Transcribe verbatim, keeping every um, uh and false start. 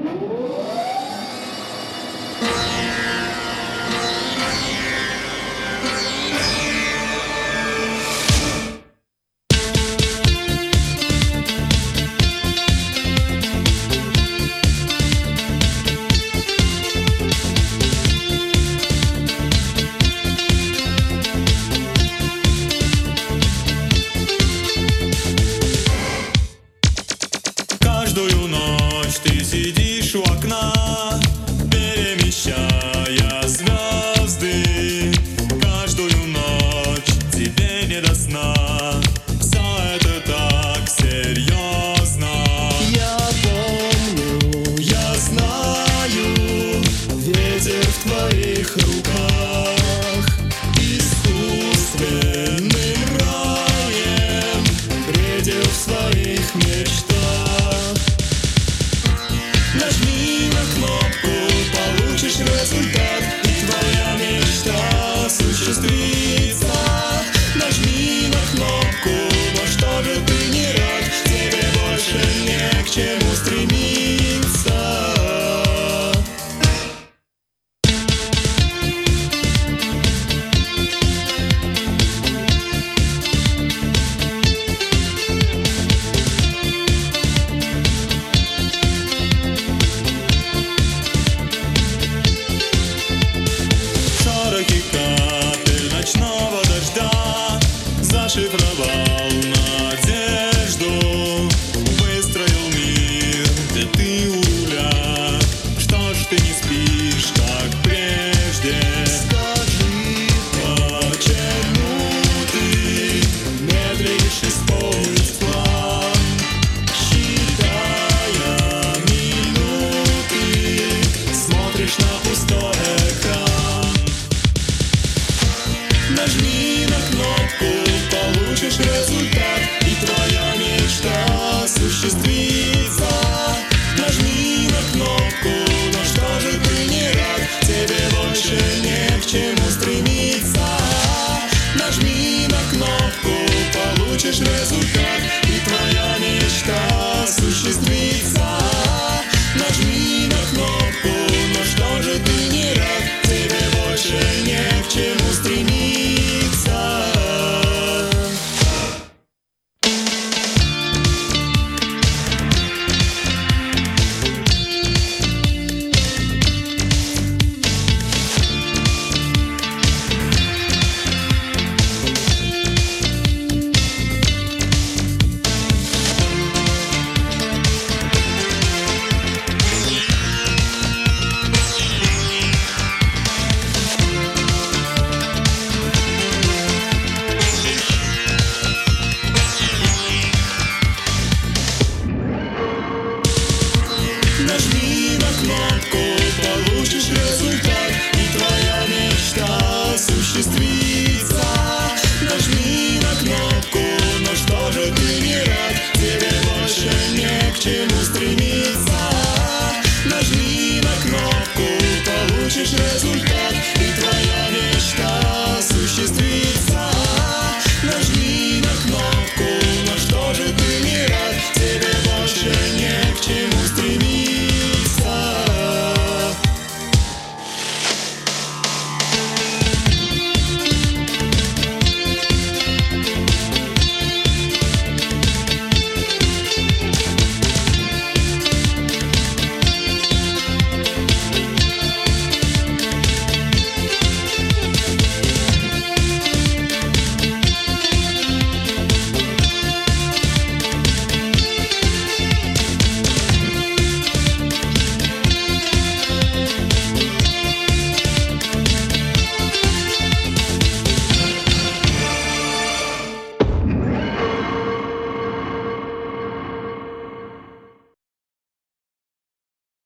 Каждую ночь ты сидишь у окна, перемещая звезды. Каждую ночь тебе не до сна. Все это так серьезно. Я помню, Я знаю, ветер в твоих руках, искусственным раем бредил в своих мечтах. Нажми на кнопку, получишь результат, и твоя мечта осуществится. Нажми на кнопку, но что же ты не рад? Тебе больше не к чему стремиться. Широки капель ночного дождя зашифровал надежду, выстроил мир, где ты у руля. Что ж ты не спишь, как прежде? Скажи, Почему ты медлишь исполнить план, считая минуты, смотришь на пустой экран? Нажми на кнопку, получишь результат, и твоя мечта осуществится. Нажми на кнопку, но что же ты не рад? Тебе больше не к чему стремиться. Нажми на кнопку, получишь результат, и твоя мечта осуществится. Нажми на кнопку, но что же ты не рад? Тебе больше не к чему стремиться. Нажми на кнопку,